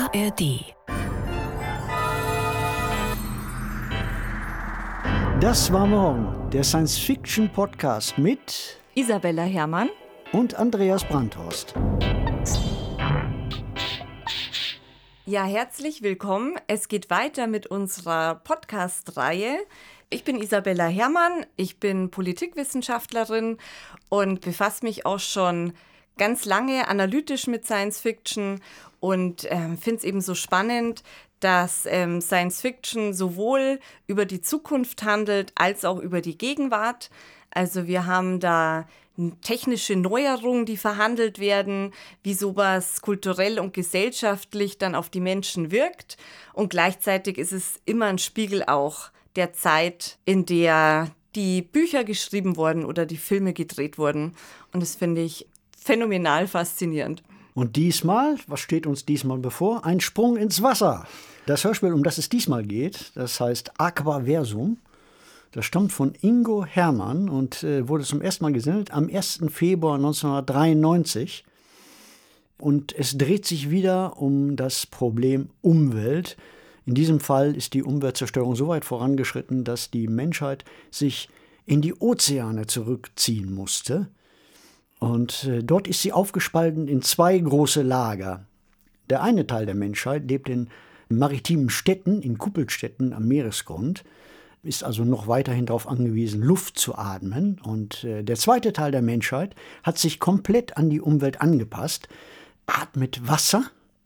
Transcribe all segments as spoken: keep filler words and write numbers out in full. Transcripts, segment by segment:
A R D. Das war morgen, der Science-Fiction-Podcast mit Isabella Herrmann und Andreas Brandhorst. Ja, herzlich willkommen. Es geht weiter mit unserer Podcast-Reihe. Ich bin Isabella Herrmann, ich bin Politikwissenschaftlerin und befasse mich auch schon ganz lange analytisch mit Science Fiction und äh, finde es eben so spannend, dass ähm, Science Fiction sowohl über die Zukunft handelt, als auch über die Gegenwart. Also wir haben da technische Neuerungen, die verhandelt werden, wie sowas kulturell und gesellschaftlich dann auf die Menschen wirkt. Und gleichzeitig ist es immer ein Spiegel auch der Zeit, in der die Bücher geschrieben wurden oder die Filme gedreht wurden. Und das finde ich phänomenal faszinierend. Und diesmal, was steht uns diesmal bevor? Ein Sprung ins Wasser. Das Hörspiel, um das es diesmal geht, das heißt Aquaversum. Das stammt von Ingo Herrmann und äh, wurde zum ersten Mal gesendet am ersten Februar neunzehnhundertdreiundneunzig. Und es dreht sich wieder um das Problem Umwelt. In diesem Fall ist die Umweltzerstörung so weit vorangeschritten, dass die Menschheit sich in die Ozeane zurückziehen musste. Und äh, dort ist sie aufgespalten in zwei große Lager. Der eine Teil der Menschheit lebt in maritimen Städten, in Kuppelstädten am Meeresgrund, ist also noch weiterhin darauf angewiesen, Luft zu atmen. Und äh, der zweite Teil der Menschheit hat sich komplett an die Umwelt angepasst, atmet Wasser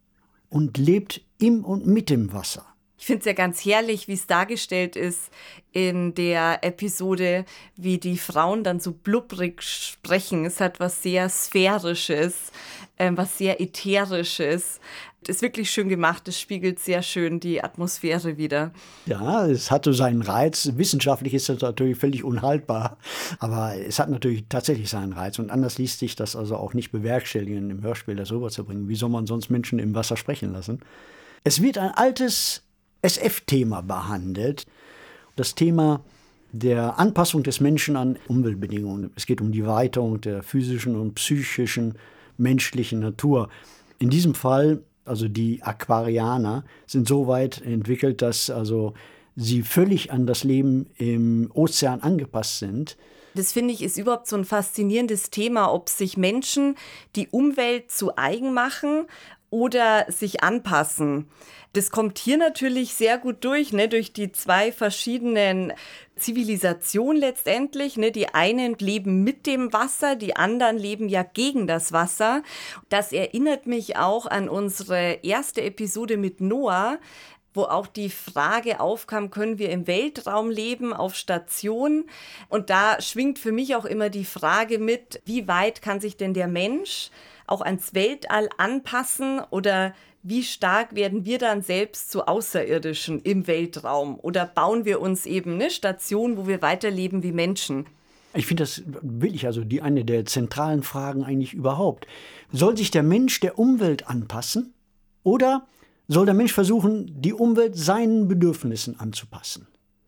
und lebt im und mit dem Wasser. Ich finde es ja ganz herrlich, wie es dargestellt ist in der Episode, wie die Frauen dann so blubbrig sprechen. Es hat was sehr Sphärisches, äh, was sehr Ätherisches. Das ist wirklich schön gemacht, es spiegelt sehr schön die Atmosphäre wider. Ja, es hat so seinen Reiz. Wissenschaftlich ist das natürlich völlig unhaltbar, aber es hat natürlich tatsächlich seinen Reiz. Und anders ließ sich das also auch nicht bewerkstelligen, im Hörspiel das rüberzubringen. Wie soll man sonst Menschen im Wasser sprechen lassen? Es wird ein altes S F-Thema behandelt. Das Thema der Anpassung des Menschen an Umweltbedingungen. Es geht um die Weiterung der physischen und psychischen menschlichen Natur. In diesem Fall, also die Aquarianer, sind so weit entwickelt, dass also sie völlig an das Leben im Ozean angepasst sind. Das finde ich ist überhaupt so ein faszinierendes Thema, ob sich Menschen die Umwelt zu eigen machen oder sich anpassen. Das kommt hier natürlich sehr gut durch, ne, durch die zwei verschiedenen Zivilisationen letztendlich. Ne. Die einen leben mit dem Wasser, die anderen leben ja gegen das Wasser. Das erinnert mich auch an unsere erste Episode mit Noah, wo auch die Frage aufkam, können wir im Weltraum leben, auf Station? Und da schwingt für mich auch immer die Frage mit, wie weit kann sich denn der Mensch auch ans Weltall anpassen oder wie stark werden wir dann selbst zu Außerirdischen im Weltraum? Oder bauen wir uns eben eine Station, wo wir weiterleben wie Menschen? Ich finde das wirklich also die eine der zentralen Fragen eigentlich überhaupt. Soll sich der Mensch der Umwelt anpassen oder soll der Mensch versuchen, die Umwelt seinen Bedürfnissen anzupassen?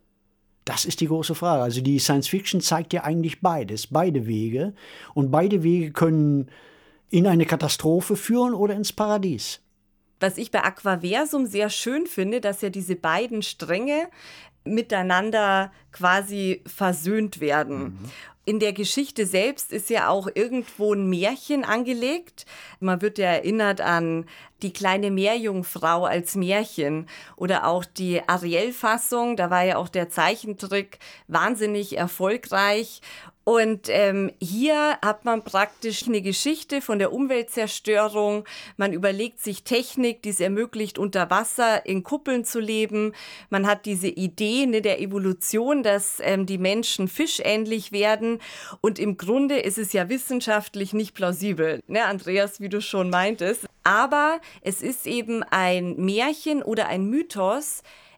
Das ist die große Frage. Also die Science Fiction zeigt ja eigentlich beides, beide Wege. Und beide Wege können in eine Katastrophe führen oder ins Paradies. Was ich bei Aquaversum sehr schön finde, dass ja diese beiden Stränge miteinander quasi versöhnt werden. Mhm. In der Geschichte selbst ist ja auch irgendwo ein Märchen angelegt. Man wird ja erinnert an die kleine Meerjungfrau als Märchen oder auch die Ariel-Fassung. Da war ja auch der Zeichentrick wahnsinnig erfolgreich. Und ähm, hier hat man praktisch eine Geschichte von der Umweltzerstörung. Man überlegt sich Technik, die es ermöglicht, unter Wasser in Kuppeln zu leben. Man hat diese Idee ne, der Evolution, dass ähm, die Menschen fischähnlich werden. Und im Grunde ist es ja wissenschaftlich nicht plausibel, ne, Andreas, wie du schon meintest. Aber es ist eben ein Märchen oder ein Mythos,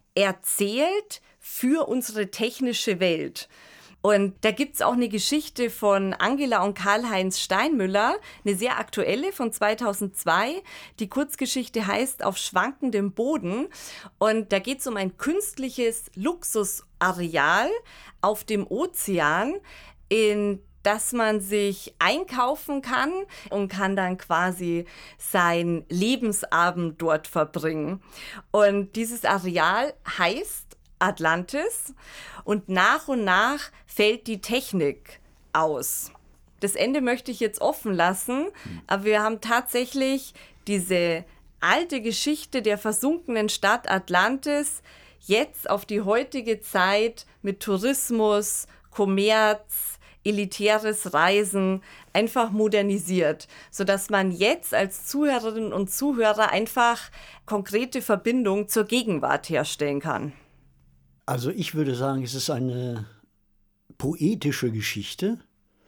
erzählt für unsere technische Welt. Und da gibt es auch eine Geschichte von Angela und Karl-Heinz Steinmüller, eine sehr aktuelle von zweitausendzwei. Die Kurzgeschichte heißt Auf schwankendem Boden. Und da geht es um ein künstliches Luxusareal auf dem Ozean, in dass man sich einkaufen kann und kann dann quasi seinen Lebensabend dort verbringen. Und dieses Areal heißt Atlantis und nach und nach fällt die Technik aus. Das Ende möchte ich jetzt offen lassen, aber wir haben tatsächlich diese alte Geschichte der versunkenen Stadt Atlantis jetzt auf die heutige Zeit mit Tourismus, Kommerz, elitäres Reisen einfach modernisiert, sodass man jetzt als Zuhörerinnen und Zuhörer einfach konkrete Verbindungen zur Gegenwart herstellen kann. Also ich würde sagen, es ist eine poetische Geschichte.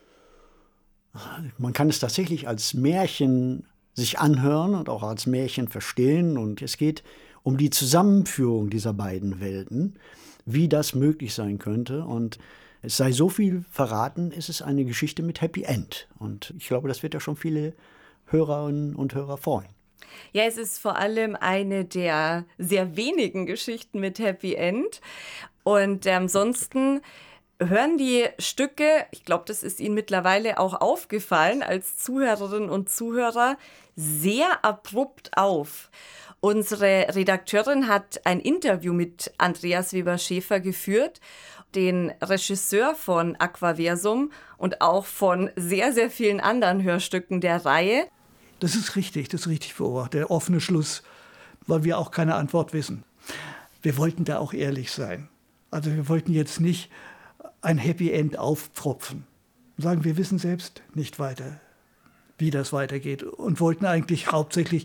Man kann es tatsächlich als Märchen sich anhören und auch als Märchen verstehen. Und es geht um die Zusammenführung dieser beiden Welten, wie das möglich sein könnte. Und es sei so viel verraten, es ist eine Geschichte mit Happy End. Und ich glaube, das wird ja schon viele Hörerinnen und Hörer freuen. Ja, es ist vor allem eine der sehr wenigen Geschichten mit Happy End. Und äh, ansonsten hören die Stücke, ich glaube, das ist Ihnen mittlerweile auch aufgefallen als Zuhörerinnen und Zuhörer, sehr abrupt auf. Unsere Redakteurin hat ein Interview mit Andreas Weber-Schäfer geführt, den Regisseur von Aquaversum und auch von sehr, sehr vielen anderen Hörstücken der Reihe. Das ist richtig, das ist richtig beobachtet. Der offene Schluss, weil wir auch keine Antwort wissen. Wir wollten da auch ehrlich sein. Also wir wollten jetzt nicht ein Happy End aufpfropfen. Sagen, wir wissen selbst nicht weiter, wie das weitergeht. Und wollten eigentlich hauptsächlich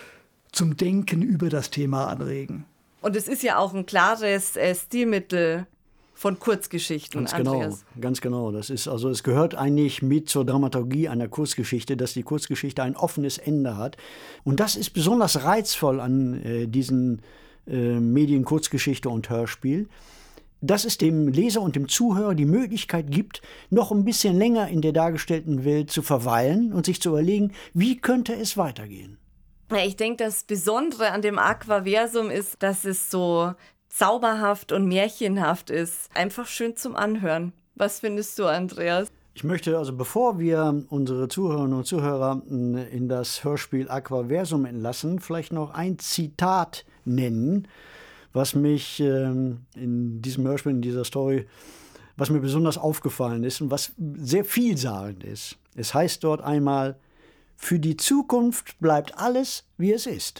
zum Denken über das Thema anregen. Und es ist ja auch ein klares äh, Stilmittel von Kurzgeschichten, ganz genau, Andreas. Ganz genau. Das ist, also es gehört eigentlich mit zur Dramaturgie einer Kurzgeschichte, dass die Kurzgeschichte ein offenes Ende hat. Und das ist besonders reizvoll an äh, diesen äh, Medien Kurzgeschichte und Hörspiel, dass es dem Leser und dem Zuhörer die Möglichkeit gibt, noch ein bisschen länger in der dargestellten Welt zu verweilen und sich zu überlegen, wie könnte es weitergehen. Ja, ich denke, das Besondere an dem Aquaversum ist, dass es so zauberhaft und märchenhaft ist. Einfach schön zum Anhören. Was findest du, Andreas? Ich möchte also, bevor wir unsere Zuhörerinnen und Zuhörer in das Hörspiel Aquaversum entlassen, vielleicht noch ein Zitat nennen, was mich ähm, in diesem Hörspiel, in dieser Story, was mir besonders aufgefallen ist und was sehr vielsagend ist. Es heißt dort einmal: Für die Zukunft bleibt alles, wie es ist.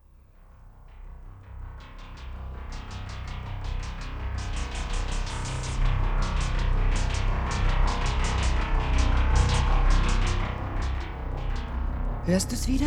Hörst du es wieder?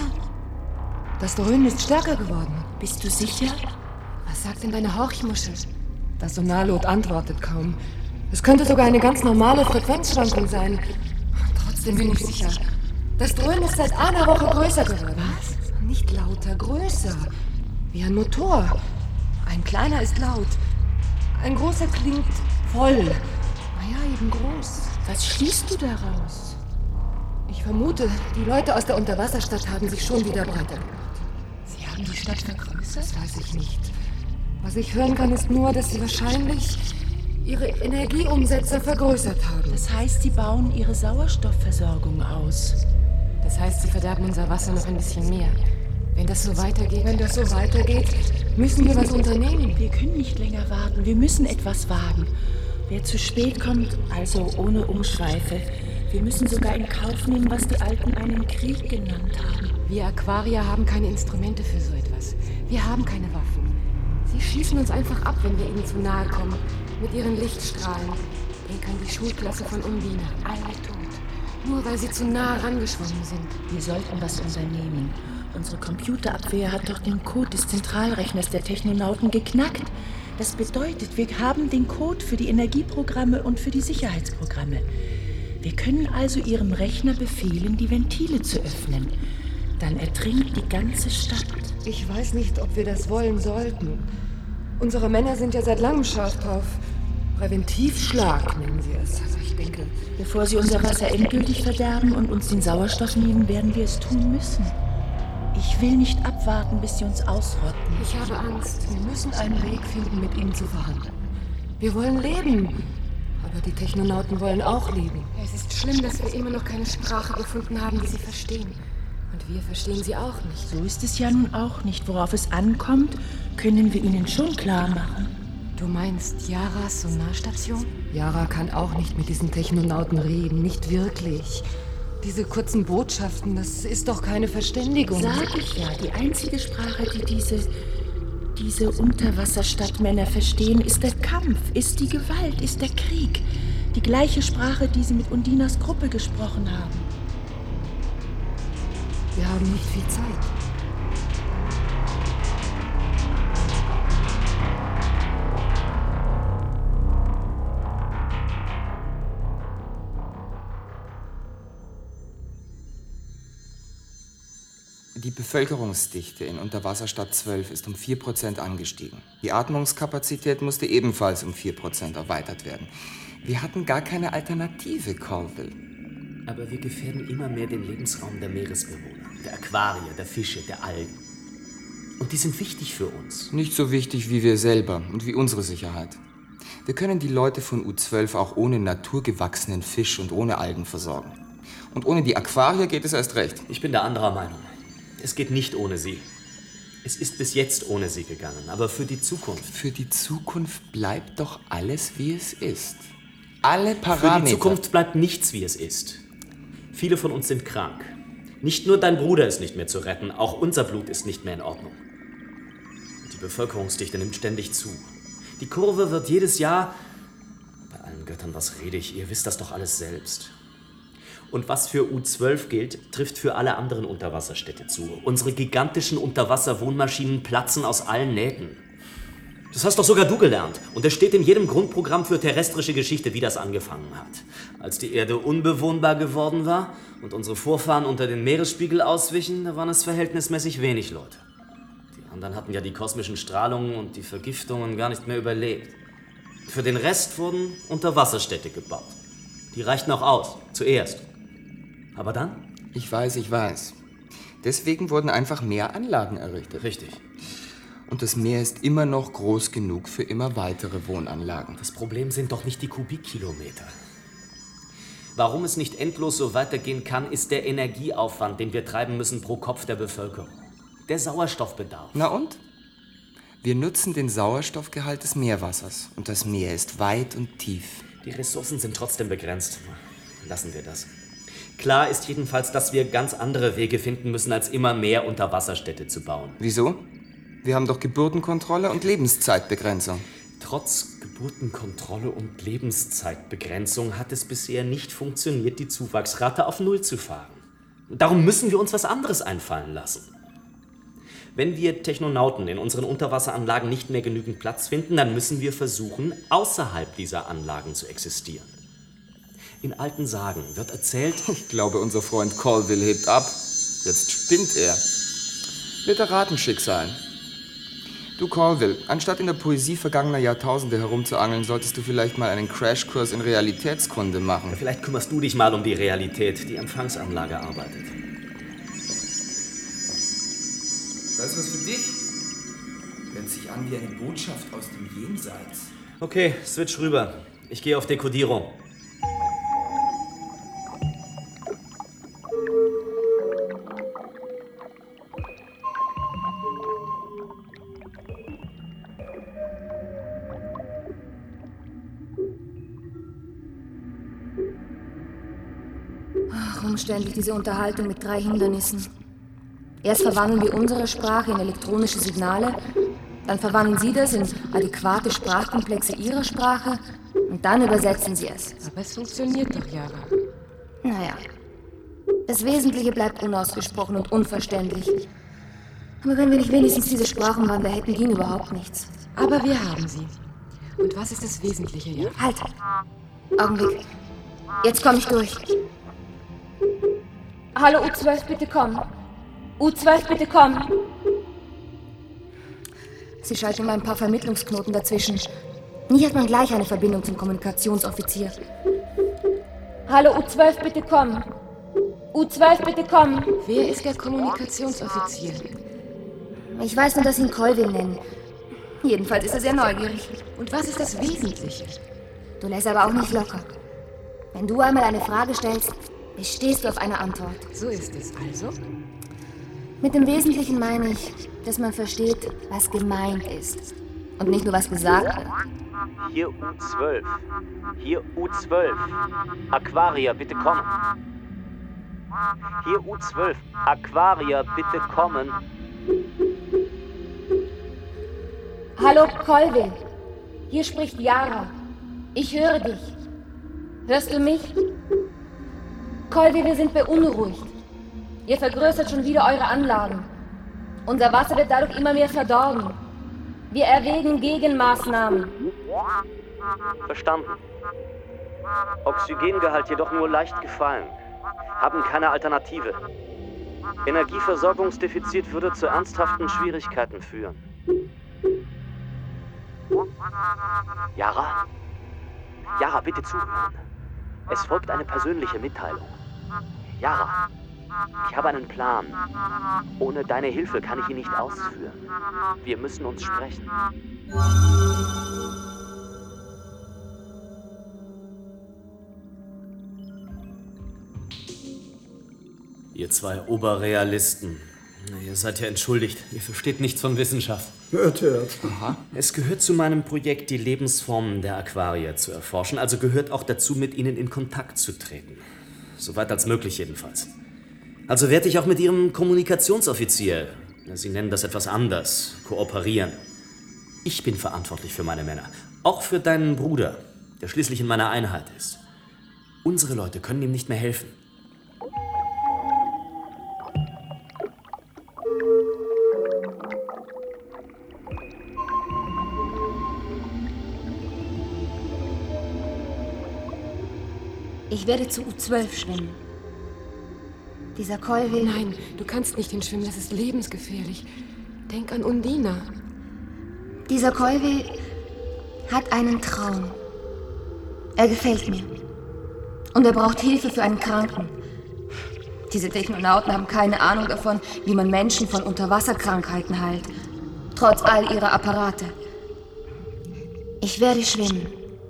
Das Dröhnen ist stärker geworden. Bist du sicher? Was sagt denn deine Horchmuschel? Das Sonarlot antwortet kaum. Es könnte sogar eine ganz normale Frequenzschwankung sein. Trotzdem bin ich sicher. Das Dröhnen ist seit einer Woche größer geworden. Was? Nicht lauter, größer. Wie ein Motor. Ein kleiner ist laut. Ein großer klingt voll. Naja, eben groß. Was schließt du daraus? Ich vermute, die Leute aus der Unterwasserstadt haben sich schon wieder breiter gemacht. Sie haben die Stadt vergrößert? Das weiß ich nicht. Was ich hören kann, ist nur, dass sie wahrscheinlich ihre Energieumsätze vergrößert haben. Das heißt, sie bauen ihre Sauerstoffversorgung aus. Das heißt, sie verderben unser Wasser noch ein bisschen mehr. Wenn das so weitergeht, wenn das so weitergeht, müssen wir was unternehmen. Wir können nicht länger warten. Wir müssen etwas wagen. Wer zu spät kommt, also ohne Umschweife. Wir müssen sogar in Kauf nehmen, was die Alten einen Krieg genannt haben. Wir Aquarier haben keine Instrumente für so etwas. Wir haben keine Waffen. Sie schießen uns einfach ab, wenn wir ihnen zu nahe kommen. Mit ihren Lichtstrahlen. Denken die Schulklasse von Undine. Alle tot. Nur weil sie zu nah herangeschwommen sind. Wir sollten was unternehmen. Unsere Computerabwehr hat doch den Code des Zentralrechners der Technonauten geknackt. Das bedeutet, wir haben den Code für die Energieprogramme und für die Sicherheitsprogramme. Wir können also Ihrem Rechner befehlen, die Ventile zu öffnen. Dann ertrinkt die ganze Stadt. Ich weiß nicht, ob wir das wollen sollten. Unsere Männer sind ja seit langem scharf drauf. Präventivschlag nennen sie es. Also ich denke... Bevor sie unser Wasser endgültig verderben und uns den Sauerstoff nehmen, werden wir es tun müssen. Ich will nicht abwarten, bis sie uns ausrotten. Ich habe Angst. Wir müssen einen Weg finden, mit ihnen zu verhandeln. Wir wollen leben. Aber die Technonauten wollen auch leben. Es ist schlimm, dass wir immer noch keine Sprache gefunden haben, die sie verstehen. Und wir verstehen sie auch nicht. So ist es ja nun auch nicht. Worauf es ankommt, können wir ihnen schon klar machen. Du meinst Yaras Sonarstation? Yara kann auch nicht mit diesen Technonauten reden, nicht wirklich. Diese kurzen Botschaften, das ist doch keine Verständigung. Sag ich ja, die einzige Sprache, die diese, diese Unterwasserstadtmänner verstehen, ist der Kampf, ist die Gewalt, ist der Krieg. Die gleiche Sprache, die sie mit Undinas Gruppe gesprochen haben. Wir haben nicht viel Zeit. Die Bevölkerungsdichte in Unterwasserstadt zwölf ist um vier Prozent angestiegen. Die Atmungskapazität musste ebenfalls um vier Prozent erweitert werden. Wir hatten gar keine Alternative, Colville. Aber wir gefährden immer mehr den Lebensraum der Meeresbewohner, der Aquarier, der Fische, der Algen. Und die sind wichtig für uns. Nicht so wichtig wie wir selber und wie unsere Sicherheit. Wir können die Leute von U zwölf auch ohne naturgewachsenen Fisch und ohne Algen versorgen. Und ohne die Aquarier geht es erst recht. Ich bin der anderer Meinung. Es geht nicht ohne sie. Es ist bis jetzt ohne sie gegangen, aber für die Zukunft. Für die Zukunft bleibt doch alles, wie es ist. Alle Parameter. Für die Zukunft bleibt nichts, wie es ist. Viele von uns sind krank. Nicht nur dein Bruder ist nicht mehr zu retten, auch unser Blut ist nicht mehr in Ordnung. Die Bevölkerungsdichte nimmt ständig zu. Die Kurve wird jedes Jahr... Bei allen Göttern, was rede ich? Ihr wisst das doch alles selbst. Und was für U zwölf gilt, trifft für alle anderen Unterwasserstädte zu. Unsere gigantischen Unterwasserwohnmaschinen platzen aus allen Nähten. Das hast doch sogar du gelernt. Und es steht in jedem Grundprogramm für terrestrische Geschichte, wie das angefangen hat. Als die Erde unbewohnbar geworden war und unsere Vorfahren unter den Meeresspiegel auswichen, da waren es verhältnismäßig wenig Leute. Die anderen hatten ja die kosmischen Strahlungen und die Vergiftungen gar nicht mehr überlebt. Für den Rest wurden Unterwasserstädte gebaut. Die reichten auch aus, zuerst. Aber dann? Ich weiß, ich weiß. Deswegen wurden einfach mehr Anlagen errichtet. Richtig. Und das Meer ist immer noch groß genug für immer weitere Wohnanlagen. Das Problem sind doch nicht die Kubikkilometer. Warum es nicht endlos so weitergehen kann, ist der Energieaufwand, den wir treiben müssen pro Kopf der Bevölkerung. Der Sauerstoffbedarf. Na und? Wir nutzen den Sauerstoffgehalt des Meerwassers. Und das Meer ist weit und tief. Die Ressourcen sind trotzdem begrenzt. Lassen wir das. Klar ist jedenfalls, dass wir ganz andere Wege finden müssen, als immer mehr Unterwasserstädte zu bauen. Wieso? Wir haben doch Geburtenkontrolle und Lebenszeitbegrenzung. Trotz Geburtenkontrolle und Lebenszeitbegrenzung hat es bisher nicht funktioniert, die Zuwachsrate auf Null zu fahren. Darum müssen wir uns was anderes einfallen lassen. Wenn wir Technonauten in unseren Unterwasseranlagen nicht mehr genügend Platz finden, dann müssen wir versuchen, außerhalb dieser Anlagen zu existieren. In alten Sagen wird erzählt... Ich glaube, unser Freund Colville hebt ab. Jetzt spinnt er. Literatenschicksal. Du Colville, anstatt in der Poesie vergangener Jahrtausende herumzuangeln, solltest du vielleicht mal einen Crashkurs in Realitätskunde machen. Ja, vielleicht kümmerst du dich mal um die Realität, die Empfangsanlage arbeitet. Das ist was für dich. Hört sich an wie eine Botschaft aus dem Jenseits. Okay, switch rüber. Ich gehe auf Dekodierung. Ach, umständlich diese Unterhaltung mit drei Hindernissen. Erst verwandeln wir unsere Sprache in elektronische Signale, dann verwandeln Sie das in adäquate Sprachkomplexe Ihrer Sprache und dann übersetzen Sie es. Aber es funktioniert doch, Yara. Naja, das Wesentliche bleibt unausgesprochen und unverständlich. Aber wenn wir nicht wenigstens diese Sprachenwandler hätten, ging überhaupt nichts. Aber wir haben sie. Und was ist das Wesentliche, Yara? Halt! Augenblick. Jetzt komme ich durch. Hallo U zwölf, bitte komm. U zwölf, bitte komm. Sie schalten immer ein paar Vermittlungsknoten dazwischen. Nie hat man gleich eine Verbindung zum Kommunikationsoffizier. Hallo U zwölf, bitte komm. U zwölf, bitte komm. Wer ist der Kommunikationsoffizier? Ich weiß nur, dass Sie ihn Colville nennen. Jedenfalls ist er sehr neugierig. Und was ist das Wesentliche? Du lässt aber auch nicht locker. Wenn du einmal eine Frage stellst, bestehst du auf eine Antwort. So ist es also. Mit dem Wesentlichen meine ich, dass man versteht, was gemeint ist. Und nicht nur, was gesagt wird. Hier U zwölf. Hier U zwölf. Aquaria, bitte kommen. Hier U zwölf. Aquaria, bitte kommen. Hallo, Colville. Hier spricht Yara. Ich höre dich. Hörst du mich? Colville, wir sind beunruhigt. Ihr vergrößert schon wieder eure Anlagen. Unser Wasser wird dadurch immer mehr verdorben. Wir erwägen Gegenmaßnahmen. Verstanden. Oxygengehalt jedoch nur leicht gefallen. Haben keine Alternative. Energieversorgungsdefizit würde zu ernsthaften Schwierigkeiten führen. Yara? Yara, bitte zuhören. Es folgt eine persönliche Mitteilung. Yara, ich habe einen Plan. Ohne deine Hilfe kann ich ihn nicht ausführen. Wir müssen uns sprechen. Ihr zwei Oberrealisten. Ihr seid ja entschuldigt. Ihr versteht nichts von Wissenschaft. Hört, hört. Aha. Es gehört zu meinem Projekt, die Lebensformen der Aquarier zu erforschen. Also gehört auch dazu, mit ihnen in Kontakt zu treten. Soweit als möglich jedenfalls. Also werde ich auch mit Ihrem Kommunikationsoffizier, Sie nennen das etwas anders, kooperieren. Ich bin verantwortlich für meine Männer. Auch für deinen Bruder, der schließlich in meiner Einheit ist. Unsere Leute können ihm nicht mehr helfen. Ich werde zu U zwölf schwimmen. Dieser Colville... Nein, du kannst nicht hinschwimmen, das ist lebensgefährlich. Denk an Undina. Dieser Colville hat einen Traum. Er gefällt mir. Und er braucht Hilfe für einen Kranken. Diese Technonauten haben keine Ahnung davon, wie man Menschen von Unterwasserkrankheiten heilt. Trotz all ihrer Apparate. Ich werde schwimmen.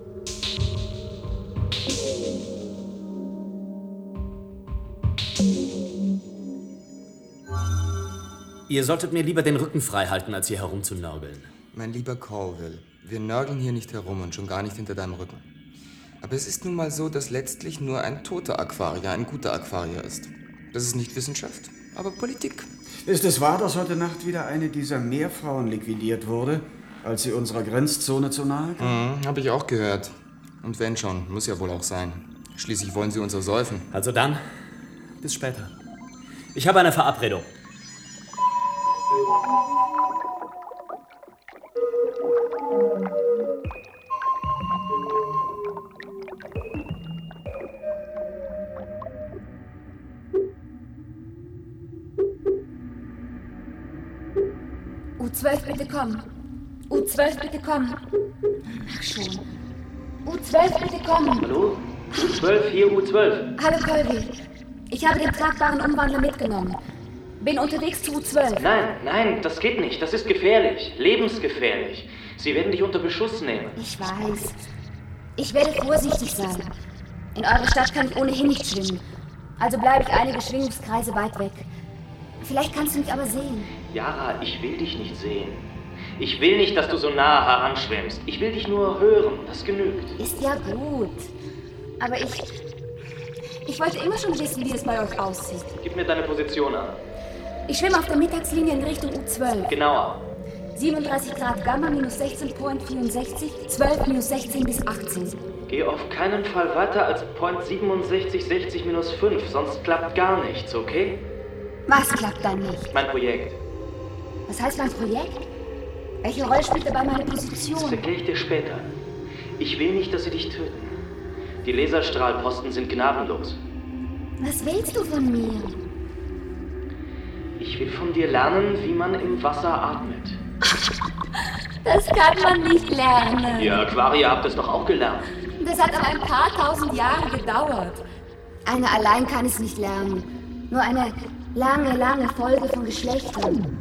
Ihr solltet mir lieber den Rücken frei halten, als hier herumzunörgeln. Mein lieber Colville, wir nörgeln hier nicht herum und schon gar nicht hinter deinem Rücken. Aber es ist nun mal so, dass letztlich nur ein toter Aquarier ein guter Aquarier ist. Das ist nicht Wissenschaft, aber Politik. Ist es wahr, dass heute Nacht wieder eine dieser Meerfrauen liquidiert wurde, als sie unserer Grenzzone zu nahe kam? Mhm, hab ich auch gehört. Und wenn schon, muss ja wohl auch sein. Schließlich wollen sie uns ersäufen. Also dann, bis später. Ich habe eine Verabredung. U zwölf, bitte komm. U zwölf, bitte komm. Ach schon. U zwölf, bitte komm. Hallo? U zwölf, hier U zwölf. Hallo, Colville. Ich habe den tragbaren Umwandler mitgenommen. Bin unterwegs zu U zwölf. Nein, nein, das geht nicht. Das ist gefährlich. Lebensgefährlich. Sie werden dich unter Beschuss nehmen. Ich weiß. Ich werde vorsichtig sein. In eurer Stadt kann ich ohnehin nicht schwimmen. Also bleibe ich einige Schwingungskreise weit weg. Vielleicht kannst du mich aber sehen. Yara, ich will dich nicht sehen. Ich will nicht, dass du so nah heranschwimmst. Ich will dich nur hören. Das genügt. Ist ja gut. Aber ich... Ich wollte immer schon wissen, wie es bei euch aussieht. Gib mir deine Position an. Ich schwimme auf der Mittagslinie in Richtung U zwölf. Genauer. siebenunddreißig Grad Gamma, minus sechzehn Point vierundsechzig, zwölf minus sechzehn bis achtzehn. Geh auf keinen Fall weiter als Point siebenundsechzig, sechzig minus fünf, sonst klappt gar nichts, okay? Was klappt dann nicht? Mein Projekt. Was heißt mein Projekt? Welche Rolle spielt dabei meine Das Position? erkläre ich dir später. Ich will nicht, dass sie dich töten. Die Laserstrahlposten sind gnadenlos. Was willst du von mir? Ich will von dir lernen, wie man im Wasser atmet. Das kann man nicht lernen. Ihr Aquarier habt es doch auch gelernt. Das hat aber ein paar tausend Jahre gedauert. Einer allein kann es nicht lernen. Nur eine lange, lange Folge von Geschlechtern.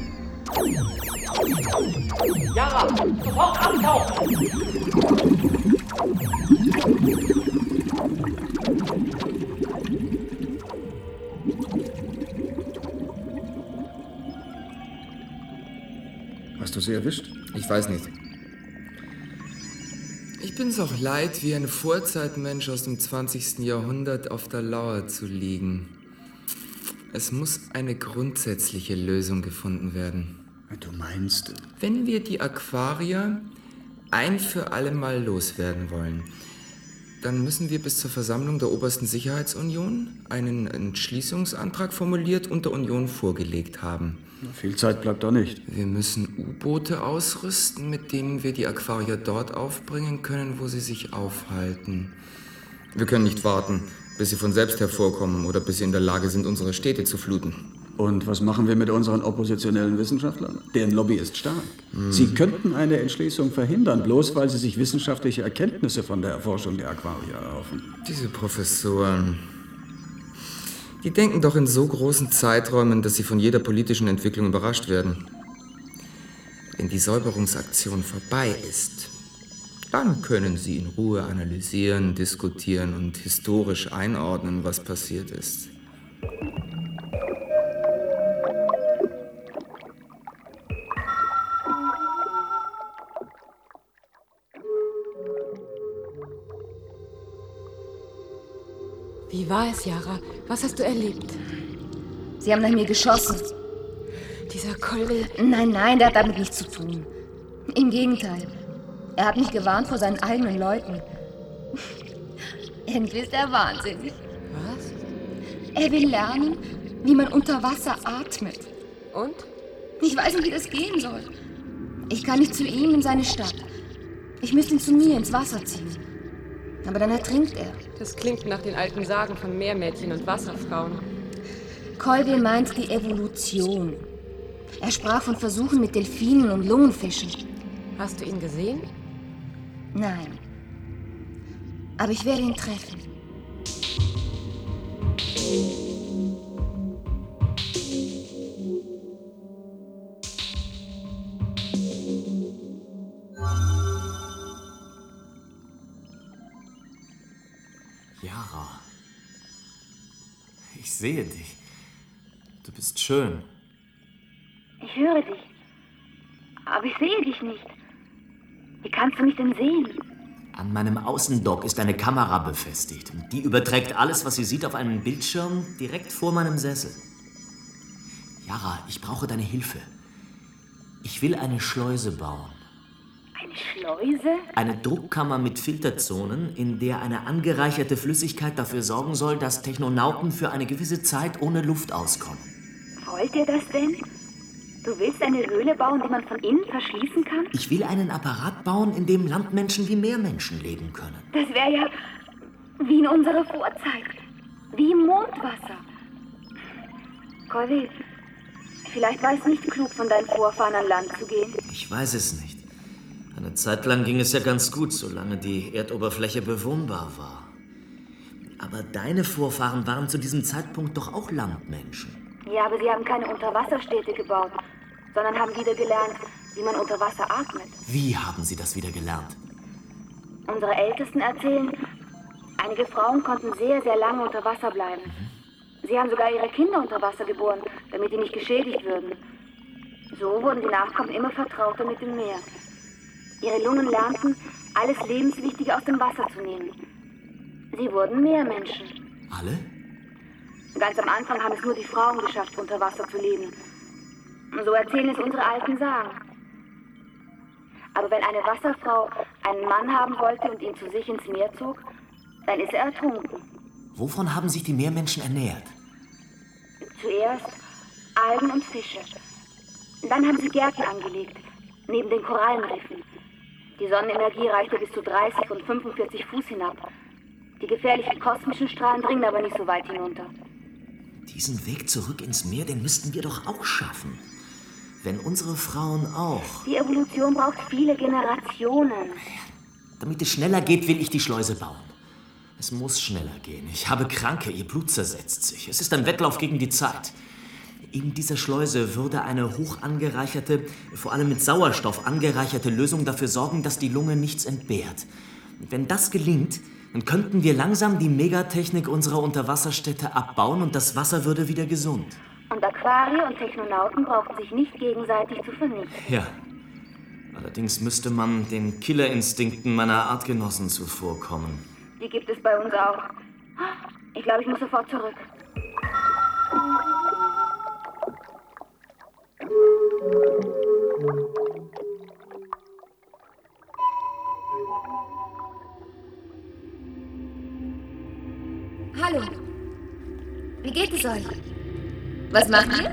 Yara, sofort abtauchen! Hast du sie erwischt? Ich weiß nicht. Ich bin's auch leid, wie ein Vorzeitmensch aus dem zwanzigsten Jahrhundert auf der Lauer zu liegen. Es muss eine grundsätzliche Lösung gefunden werden. Du meinst? Wenn wir die Aquarier ein für alle Mal loswerden wollen, dann müssen wir bis zur Versammlung der Obersten Sicherheitsunion einen Entschließungsantrag formuliert und der Union vorgelegt haben. Viel Zeit bleibt doch nicht. Wir müssen U-Boote ausrüsten, mit denen wir die Aquarier dort aufbringen können, wo sie sich aufhalten. Wir können nicht warten, bis sie von selbst hervorkommen oder bis sie in der Lage sind, unsere Städte zu fluten. Und was machen wir mit unseren oppositionellen Wissenschaftlern? Deren Lobby ist stark. Hm. Sie könnten eine Entschließung verhindern, bloß weil sie sich wissenschaftliche Erkenntnisse von der Erforschung der Aquarier erhoffen. Diese Professoren, die denken doch in so großen Zeiträumen, dass sie von jeder politischen Entwicklung überrascht werden. Wenn die Säuberungsaktion vorbei ist, dann können sie in Ruhe analysieren, diskutieren und historisch einordnen, was passiert ist. Wie war es, Yara? Was hast du erlebt? Sie haben nach mir geschossen. Dieser Colville... Nein, nein, der hat damit nichts zu tun. Im Gegenteil. Er hat mich gewarnt vor seinen eigenen Leuten. Irgendwie ist er wahnsinnig. Was? Er will lernen, wie man unter Wasser atmet. Und? Ich weiß nicht, wie das gehen soll. Ich kann nicht zu ihm in seine Stadt. Ich müsste ihn zu mir ins Wasser ziehen. Aber dann ertrinkt er. Das klingt nach den alten Sagen von Meermädchen und Wasserfrauen. Colville meint die Evolution. Er sprach von Versuchen mit Delfinen und Lungenfischen. Hast du ihn gesehen? Nein. Aber ich werde ihn treffen. Yara, ich sehe dich. Du bist schön. Ich höre dich. Aber ich sehe dich nicht. Wie kannst du mich denn sehen? An meinem Außendock ist eine Kamera befestigt. Und die überträgt alles, was sie sieht, auf einen Bildschirm direkt vor meinem Sessel. Yara, ich brauche deine Hilfe. Ich will eine Schleuse bauen. Eine Schleuse? Eine Druckkammer mit Filterzonen, in der eine angereicherte Flüssigkeit dafür sorgen soll, dass Technonauten für eine gewisse Zeit ohne Luft auskommen. Wollt ihr das denn? Du willst eine Höhle bauen, die man von innen verschließen kann? Ich will einen Apparat bauen, in dem Landmenschen wie Meermenschen leben können. Das wäre ja wie in unserer Vorzeit. Wie im Mondwasser. Colville, vielleicht war es nicht klug, von deinen Vorfahren an Land zu gehen. Ich weiß es nicht. Eine Zeit lang ging es ja ganz gut, solange die Erdoberfläche bewohnbar war. Aber deine Vorfahren waren zu diesem Zeitpunkt doch auch Landmenschen. Ja, aber sie haben keine Unterwasserstädte gebaut, sondern haben wieder gelernt, wie man unter Wasser atmet. Wie haben sie das wieder gelernt? Unsere Ältesten erzählen, einige Frauen konnten sehr, sehr lange unter Wasser bleiben. Mhm. Sie haben sogar ihre Kinder unter Wasser geboren, damit die nicht geschädigt würden. So wurden die Nachkommen immer vertrauter mit dem Meer. Ihre Lungen lernten, alles Lebenswichtige aus dem Wasser zu nehmen. Sie wurden Meermenschen. Alle? Ganz am Anfang haben es nur die Frauen geschafft, unter Wasser zu leben. So erzählen es unsere alten Sagen. Aber wenn eine Wasserfrau einen Mann haben wollte und ihn zu sich ins Meer zog, dann ist er ertrunken. Wovon haben sich die Meermenschen ernährt? Zuerst Algen und Fische. Dann haben sie Gärten angelegt, neben den Korallenriffen. Die Sonnenenergie reichte bis zu dreißig und fünfundvierzig Fuß hinab. Die gefährlichen kosmischen Strahlen dringen aber nicht so weit hinunter. Diesen Weg zurück ins Meer, den müssten wir doch auch schaffen. Wenn unsere Frauen auch. Die Evolution braucht viele Generationen. Damit es schneller geht, will ich die Schleuse bauen. Es muss schneller gehen. Ich habe Kranke, ihr Blut zersetzt sich. Es ist ein Wettlauf gegen die Zeit. In dieser Schleuse würde eine hoch angereicherte, vor allem mit Sauerstoff angereicherte Lösung dafür sorgen, dass die Lunge nichts entbehrt. Wenn das gelingt, Dann könnten wir langsam die Megatechnik unserer Unterwasserstädte abbauen und das Wasser würde wieder gesund. Und Aquarier und Technonauten brauchen sich nicht gegenseitig zu vernichten. Ja. Allerdings müsste man den Killerinstinkten meiner Artgenossen zuvorkommen. Die gibt es bei uns auch. Ich glaube, ich muss sofort zurück. Hallo. Wie geht es euch? Was macht ihr?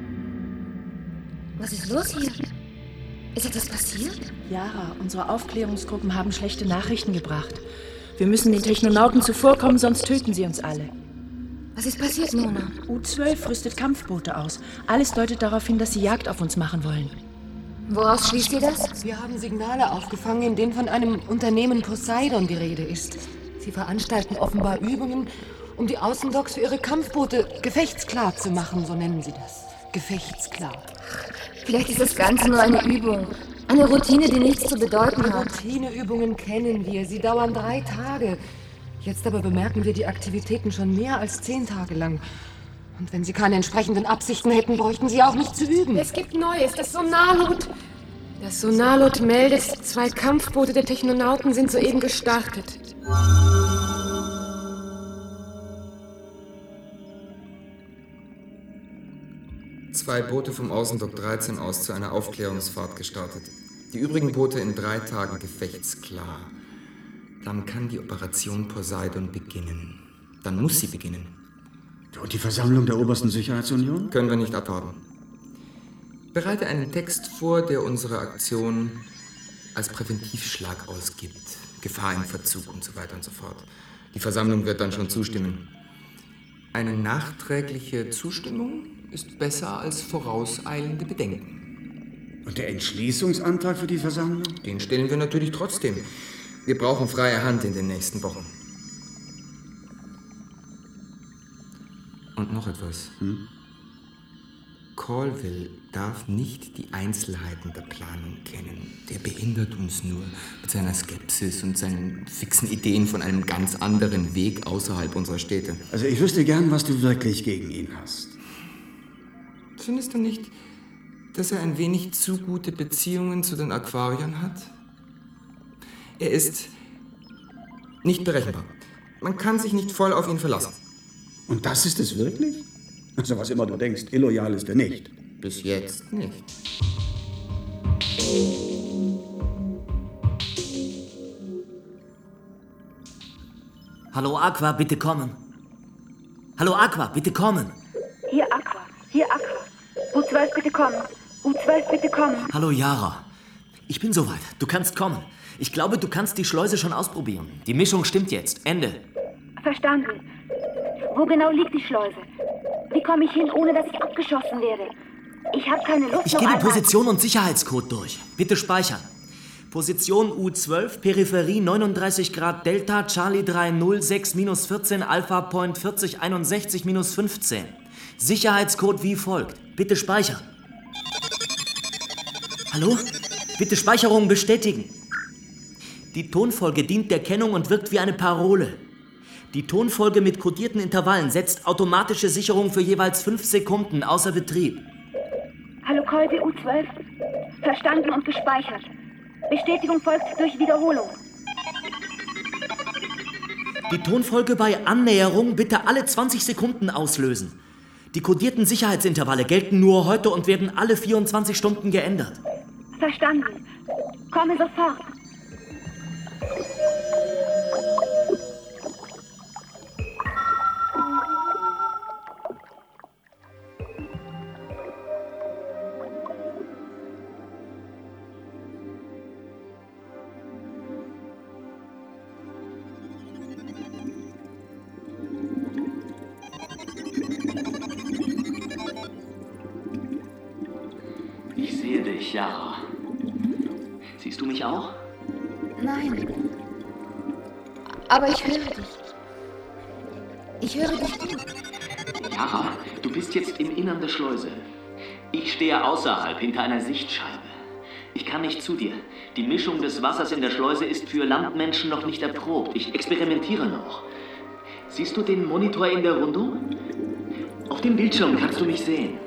Was ist los hier? Ist etwas passiert? Yara, unsere Aufklärungsgruppen haben schlechte Nachrichten gebracht. Wir müssen den Technonauten zuvorkommen, sonst töten sie uns alle. Was ist passiert, Mona? U zwölf rüstet Kampfboote aus. Alles deutet darauf hin, dass sie Jagd auf uns machen wollen. Woraus schließt ihr das? Wir haben Signale aufgefangen, in denen von einem Unternehmen Poseidon die Rede ist. Sie veranstalten offenbar Übungen, um die Außendocks für ihre Kampfboote gefechtsklar zu machen, so nennen sie das. Gefechtsklar. Vielleicht ist das Ganze nur eine Übung. Eine Routine, die nichts zu bedeuten hat. Routineübungen kennen wir. Sie dauern drei Tage. Jetzt aber bemerken wir die Aktivitäten schon mehr als zehn Tage lang. Und wenn sie keine entsprechenden Absichten hätten, bräuchten sie auch nicht zu üben. Es gibt Neues, das Sonarlot. Das Sonarlot meldet, zwei Kampfboote der Technonauten sind soeben gestartet. Zwei Boote vom Außendock dreizehn aus zu einer Aufklärungsfahrt gestartet. Die übrigen Boote in drei Tagen gefechtsklar. Dann kann die Operation Poseidon beginnen. Dann muss sie beginnen. Und die Versammlung der Obersten Sicherheitsunion? Können wir nicht abwarten. Bereite einen Text vor, der unsere Aktion als Präventivschlag ausgibt. Gefahr im Verzug und so weiter und so fort. Die Versammlung wird dann schon zustimmen. Eine nachträgliche Zustimmung ist besser als vorauseilende Bedenken. Und der Entschließungsantrag für die Versammlung? Den stellen wir natürlich trotzdem. Wir brauchen freie Hand in den nächsten Wochen. Und noch etwas. Hm? Colville darf nicht die Einzelheiten der Planung kennen. Der behindert uns nur mit seiner Skepsis und seinen fixen Ideen von einem ganz anderen Weg außerhalb unserer Städte. Also ich wüsste gern, was du wirklich gegen ihn hast. Findest du nicht, dass er ein wenig zu gute Beziehungen zu den Aquariern hat? Er ist nicht berechenbar. Man kann sich nicht voll auf ihn verlassen. Und das ist es wirklich? Also was immer du denkst, illoyal ist er nicht. Bis jetzt nicht. Hallo Aqua, bitte kommen. Hallo Aqua, bitte kommen. Hier Aqua, hier Aqua. U zwölf, bitte kommen. U zwölf, bitte kommen. Hallo Yara. Ich bin soweit. Du kannst kommen. Ich glaube, du kannst die Schleuse schon ausprobieren. Die Mischung stimmt jetzt. Ende. Verstanden. Wo genau liegt die Schleuse? Wie komme ich hin, ohne dass ich abgeschossen werde? Ich habe keine Lust. Ich gebe Position und Sicherheitscode durch. Bitte speichern. Position U zwölf, Peripherie neununddreißig Grad Delta, Charlie drei null sechs minus vierzehn, Alpha Point vierzig einundsechzig minus fünfzehn. Sicherheitscode wie folgt. Bitte speichern. Hallo? Bitte Speicherung bestätigen. Die Tonfolge dient der Kennung und wirkt wie eine Parole. Die Tonfolge mit kodierten Intervallen setzt automatische Sicherung für jeweils fünf Sekunden außer Betrieb. Hallo Colby U zwölf. Verstanden und gespeichert. Bestätigung folgt durch Wiederholung. Die Tonfolge bei Annäherung bitte alle zwanzig Sekunden auslösen. Die kodierten Sicherheitsintervalle gelten nur heute und werden alle vierundzwanzig Stunden geändert. Verstanden. Komme sofort. Ich sehe dich, Yara. Siehst du mich auch? Nein. Aber ich höre dich. Ich höre dich gut. Yara, du bist jetzt im Innern der Schleuse. Ich stehe außerhalb, hinter einer Sichtscheibe. Ich kann nicht zu dir. Die Mischung des Wassers in der Schleuse ist für Landmenschen noch nicht erprobt. Ich experimentiere noch. Siehst du den Monitor in der Rundung? Auf dem Bildschirm kannst du mich sehen.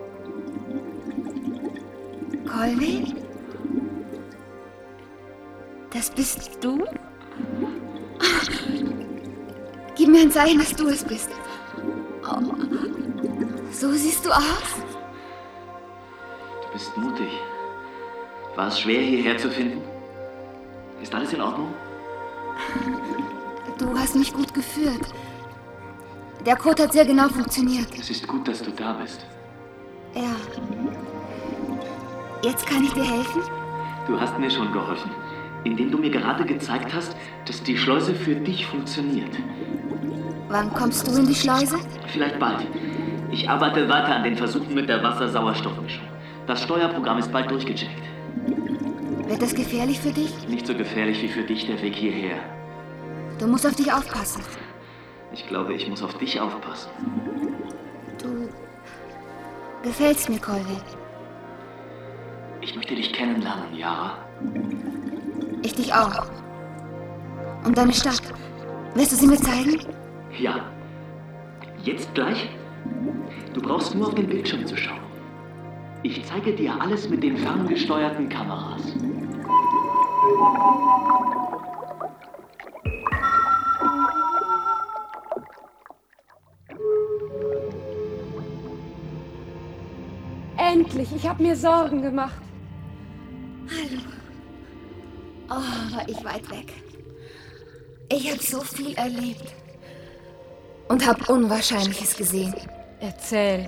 Colville? Das bist du? Gib mir ein Zeichen, dass du es bist. Oh. So siehst du aus? Du bist mutig. War es schwer, hierher zu finden? Ist alles in Ordnung? Du hast mich gut geführt. Der Code hat sehr genau funktioniert. Es ist gut, dass du da bist. Ja. Jetzt kann ich dir helfen? Du hast mir schon geholfen, indem du mir gerade gezeigt hast, dass die Schleuse für dich funktioniert. Wann kommst du in die Schleuse? Vielleicht bald. Ich arbeite weiter an den Versuchen mit der Wasser-Sauerstoffmischung. Das Steuerprogramm ist bald durchgecheckt. Wird das gefährlich für dich? Nicht so gefährlich wie für dich der Weg hierher. Du musst auf dich aufpassen. Ich glaube, ich muss auf dich aufpassen. Du gefällst mir, Colville. Ich möchte dich kennenlernen, Yara. Ich dich auch. Und deine Stadt. Wirst du sie mir zeigen? Ja. Jetzt gleich? Du brauchst nur auf den Bildschirm zu schauen. Ich zeige dir alles mit den ferngesteuerten Kameras. Endlich, ich habe mir Sorgen gemacht. Hallo. Oh, war ich weit weg. Ich habe so viel erlebt. Und habe Unwahrscheinliches gesehen. Erzähl.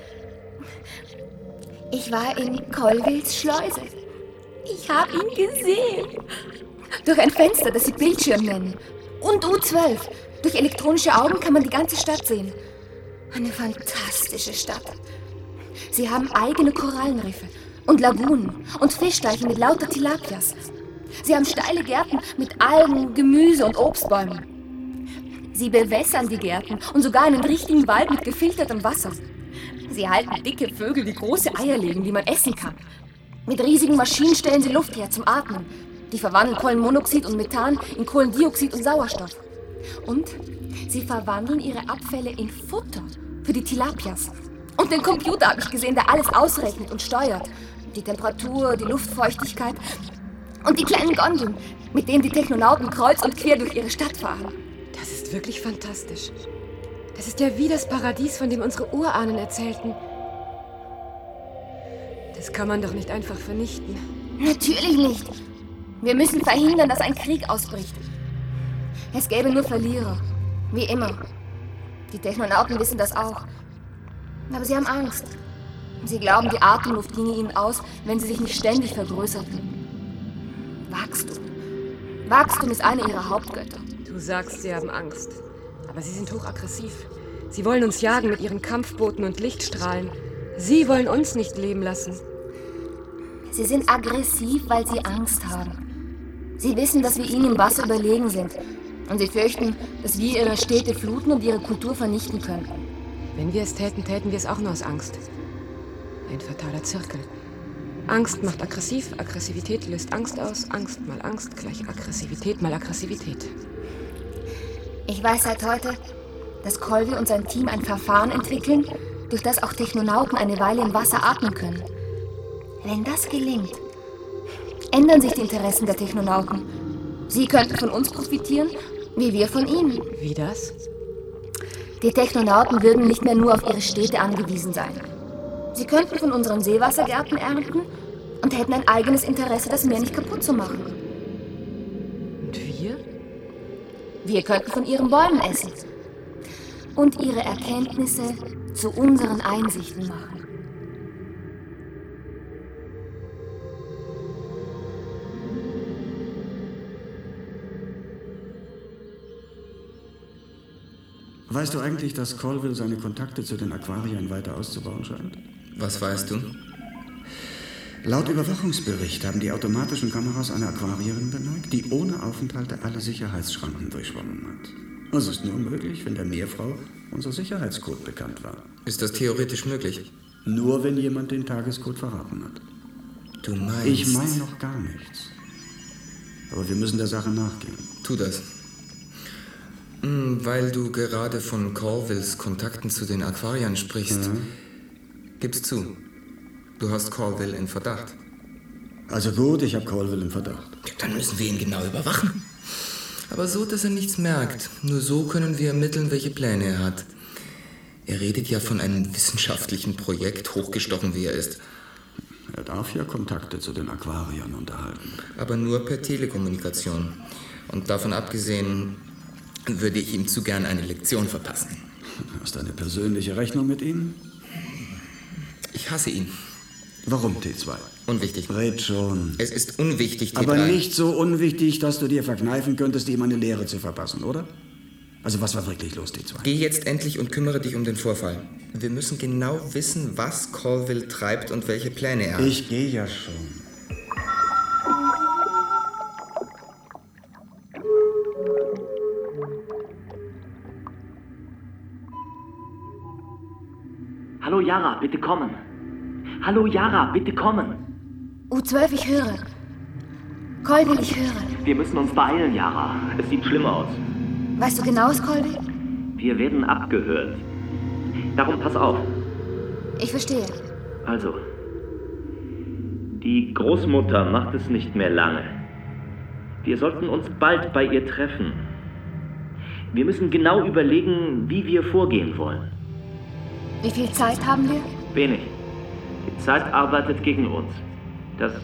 Ich war in Colvilles Schleuse. Ich habe ihn gesehen. Durch ein Fenster, das sie Bildschirm nennen. Und U zwölf. Durch elektronische Augen kann man die ganze Stadt sehen. Eine fantastische Stadt. Sie haben eigene Korallenriffe und Lagunen und Fischteiche mit lauter Tilapias. Sie haben steile Gärten mit Algen, Gemüse und Obstbäumen. Sie bewässern die Gärten und sogar einen richtigen Wald mit gefiltertem Wasser. Sie halten dicke Vögel, die große Eier legen, die man essen kann. Mit riesigen Maschinen stellen sie Luft her zum Atmen. Die verwandeln Kohlenmonoxid und Methan in Kohlendioxid und Sauerstoff. Und sie verwandeln ihre Abfälle in Futter für die Tilapias. Und den Computer habe ich gesehen, der alles ausrechnet und steuert. Die Temperatur, die Luftfeuchtigkeit und die kleinen Gondeln, mit denen die Technonauten kreuz und quer durch ihre Stadt fahren. Das ist wirklich fantastisch. Das ist ja wie das Paradies, von dem unsere Urahnen erzählten. Das kann man doch nicht einfach vernichten. Natürlich nicht. Wir müssen verhindern, dass ein Krieg ausbricht. Es gäbe nur Verlierer. Wie immer. Die Technonauten wissen das auch. Aber sie haben Angst. Sie glauben, die Atemluft ginge ihnen aus, wenn sie sich nicht ständig vergrößerten. Wachstum. Wachstum ist eine ihrer Hauptgötter. Du sagst, sie haben Angst. Aber sie sind hochaggressiv. Sie wollen uns jagen mit ihren Kampfbooten und Lichtstrahlen. Sie wollen uns nicht leben lassen. Sie sind aggressiv, weil sie Angst haben. Sie wissen, dass wir ihnen im Wasser überlegen sind. Und sie fürchten, dass wir ihre Städte fluten und ihre Kultur vernichten könnten. Wenn wir es täten, täten wir es auch nur aus Angst. Ein fataler Zirkel. Angst macht aggressiv, Aggressivität löst Angst aus, Angst mal Angst gleich Aggressivität mal Aggressivität. Ich weiß seit heute, dass Colville und sein Team ein Verfahren entwickeln, durch das auch Technonauten eine Weile im Wasser atmen können. Wenn das gelingt, ändern sich die Interessen der Technonauten. Sie könnten von uns profitieren, wie wir von ihnen. Wie das? Die Technonauten würden nicht mehr nur auf ihre Städte angewiesen sein. Sie könnten von unseren Seewassergärten ernten und hätten ein eigenes Interesse, das Meer nicht kaputt zu machen. Und wir? Wir könnten von ihren Bäumen essen und ihre Erkenntnisse zu unseren Einsichten machen. Weißt du eigentlich, dass Colville seine Kontakte zu den Aquariern weiter auszubauen scheint? Was weißt du? Laut Überwachungsbericht haben die automatischen Kameras eine Aquarierin bemerkt, die ohne Aufenthalte alle Sicherheitsschranken durchschwommen hat. Das ist nur möglich, wenn der Meerfrau unser Sicherheitscode bekannt war. Ist das theoretisch möglich? Nur wenn jemand den Tagescode verraten hat. Du meinst... Ich meine noch gar nichts. Aber wir müssen der Sache nachgehen. Tu das. Weil du gerade von Colvilles Kontakten zu den Aquariern sprichst, ja. Gib's zu. Du hast Colville in Verdacht. Also gut, ich habe Colville im Verdacht. Dann müssen wir ihn genau überwachen. Aber so, dass er nichts merkt. Nur so können wir ermitteln, welche Pläne er hat. Er redet ja von einem wissenschaftlichen Projekt, hochgestochen wie er ist. Er darf ja Kontakte zu den Aquariern unterhalten. Aber nur per Telekommunikation. Und davon abgesehen, würde ich ihm zu gern eine Lektion verpassen. Hast du eine persönliche Rechnung mit ihm? Ich hasse ihn. Warum T zwei? Unwichtig. Red schon. Es ist unwichtig, T drei. Aber nicht so unwichtig, dass du dir verkneifen könntest, ihm eine Lehre zu verpassen, oder? Also was war wirklich los, T zwei? Geh jetzt endlich und kümmere dich um den Vorfall. Wir müssen genau wissen, was Colville treibt und welche Pläne er hat. Ich gehe ja schon. Hallo Yara, bitte kommen. Hallo Yara, bitte kommen. U zwölf, ich höre. Colville, ich höre. Wir müssen uns beeilen, Yara. Es sieht schlimm aus. Weißt du genaues, Colville? Wir werden abgehört. Darum pass auf. Ich verstehe. Also, die Großmutter macht es nicht mehr lange. Wir sollten uns bald bei ihr treffen. Wir müssen genau überlegen, wie wir vorgehen wollen. Wie viel Zeit haben wir? Wenig. Die Zeit arbeitet gegen uns. Das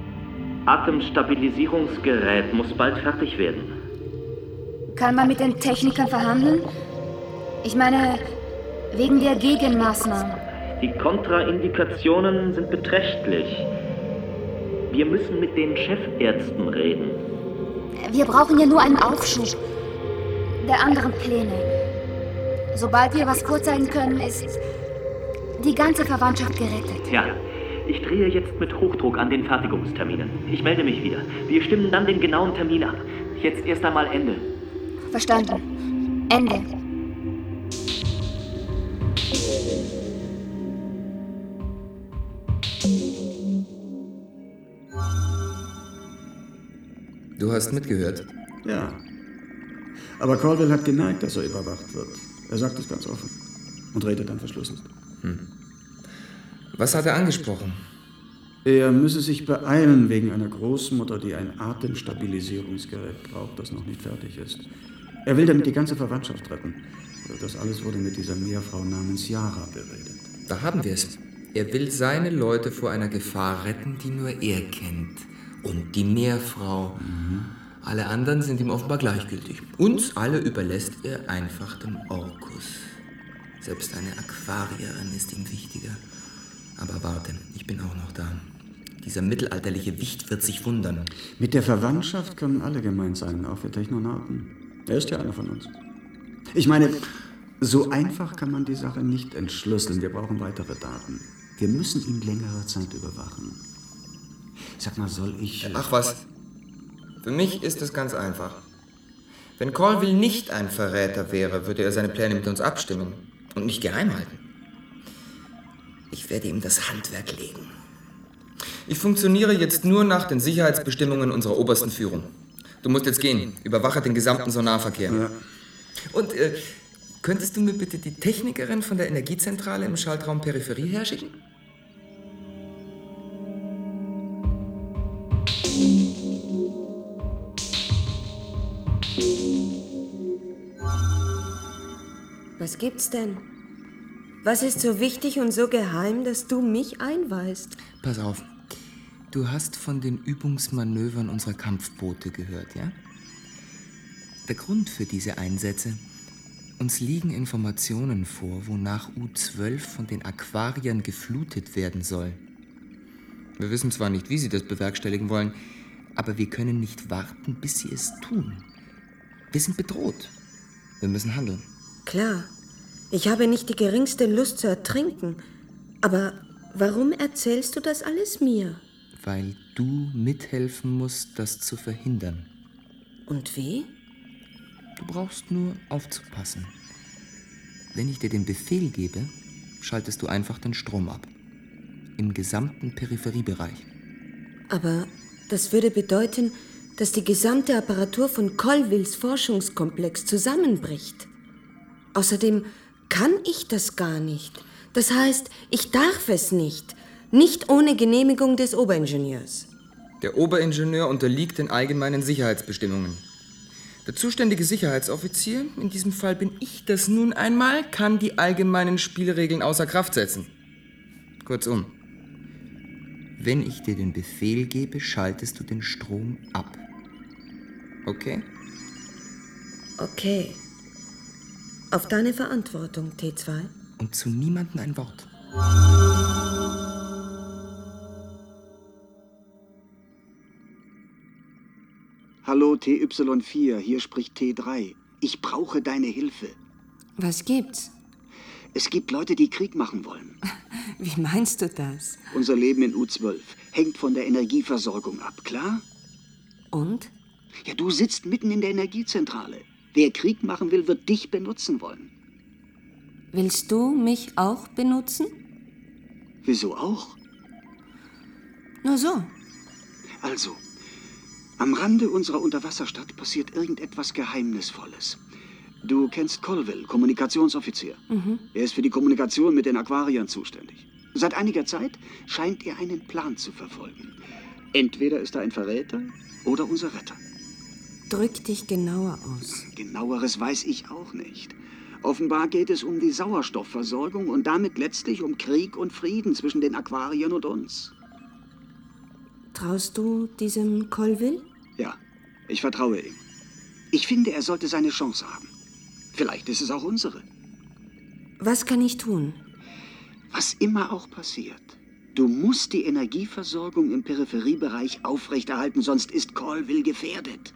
Atemstabilisierungsgerät muss bald fertig werden. Kann man mit den Technikern verhandeln? Ich meine, wegen der Gegenmaßnahmen. Die Kontraindikationen sind beträchtlich. Wir müssen mit den Chefärzten reden. Wir brauchen ja nur einen Aufschub der anderen Pläne. Sobald wir was vorzeigen können, ist die ganze Verwandtschaft gerettet. Ja, ich drehe jetzt mit Hochdruck an den Fertigungsterminen. Ich melde mich wieder. Wir stimmen dann den genauen Termin ab. Jetzt erst einmal Ende. Verstanden. Ende. Du hast mitgehört? Ja. Aber Colville hat geneigt, dass er überwacht wird. Er sagt es ganz offen. Und redet dann verschlüsselt. Hm. Was hat er angesprochen? Er müsse sich beeilen wegen einer Großmutter, die ein Atemstabilisierungsgerät braucht, das noch nicht fertig ist. Er will damit die ganze Verwandtschaft retten. Das alles wurde mit dieser Meerfrau namens Yara beredet. Da haben wir es. Er will seine Leute vor einer Gefahr retten, die nur er kennt. Und die Meerfrau. Mhm. Alle anderen sind ihm offenbar gleichgültig. Uns alle überlässt er einfach dem Orkus. Selbst eine Aquarierin ist ihm wichtiger. Aber warte, ich bin auch noch da. Dieser mittelalterliche Wicht wird sich wundern. Mit der Verwandtschaft können alle gemeint sein, auch wir Technonauten. Er ist ja einer von uns. Ich meine, so einfach kann man die Sache nicht entschlüsseln. Wir brauchen weitere Daten. Wir müssen ihn längere Zeit überwachen. Sag mal, soll ich... Ach was. Für mich ist es ganz einfach. Wenn Colville nicht ein Verräter wäre, würde er seine Pläne mit uns abstimmen und nicht geheim halten. Ich werde ihm das Handwerk legen. Ich funktioniere jetzt nur nach den Sicherheitsbestimmungen unserer obersten Führung. Du musst jetzt gehen. Überwache den gesamten Sonarverkehr. Ja. Und äh, könntest du mir bitte die Technikerin von der Energiezentrale im Schaltraum Peripherie herschicken? Was gibt's denn? Was ist so wichtig und so geheim, dass du mich einweist? Pass auf. Du hast von den Übungsmanövern unserer Kampfboote gehört, ja? Der Grund für diese Einsätze: uns liegen Informationen vor, wonach U zwölf von den Aquariern geflutet werden soll. Wir wissen zwar nicht, wie sie das bewerkstelligen wollen, aber wir können nicht warten, bis sie es tun. Wir sind bedroht. Wir müssen handeln. Klar. Ich habe nicht die geringste Lust zu ertrinken. Aber warum erzählst du das alles mir? Weil du mithelfen musst, das zu verhindern. Und wie? Du brauchst nur aufzupassen. Wenn ich dir den Befehl gebe, schaltest du einfach den Strom ab. Im gesamten Peripheriebereich. Aber das würde bedeuten, dass die gesamte Apparatur von Colvilles Forschungskomplex zusammenbricht. Außerdem kann ich das gar nicht. Das heißt, ich darf es nicht. Nicht ohne Genehmigung des Oberingenieurs. Der Oberingenieur unterliegt den allgemeinen Sicherheitsbestimmungen. Der zuständige Sicherheitsoffizier, in diesem Fall bin ich das nun einmal, kann die allgemeinen Spielregeln außer Kraft setzen. Kurzum, wenn ich dir den Befehl gebe, schaltest du den Strom ab. Okay? Okay. Auf deine Verantwortung, T zwei. Und zu niemandem ein Wort. Hallo T Y vier, hier spricht T drei. Ich brauche deine Hilfe. Was gibt's? Es gibt Leute, die Krieg machen wollen. Wie meinst du das? Unser Leben in U zwölf hängt von der Energieversorgung ab, klar? Und? Ja, du sitzt mitten in der Energiezentrale. Wer Krieg machen will, wird dich benutzen wollen. Willst du mich auch benutzen? Wieso auch? Nur so. Also, am Rande unserer Unterwasserstadt passiert irgendetwas Geheimnisvolles. Du kennst Colville, Kommunikationsoffizier. Mhm. Er ist für die Kommunikation mit den Aquariern zuständig. Seit einiger Zeit scheint er einen Plan zu verfolgen. Entweder ist er ein Verräter oder unser Retter. Drück dich genauer aus. Genaueres weiß ich auch nicht. Offenbar geht es um die Sauerstoffversorgung und damit letztlich um Krieg und Frieden zwischen den Aquariern und uns. Traust du diesem Colville? Ja, ich vertraue ihm. Ich finde, er sollte seine Chance haben. Vielleicht ist es auch unsere. Was kann ich tun? Was immer auch passiert. Du musst die Energieversorgung im Peripheriebereich aufrechterhalten, sonst ist Colville gefährdet.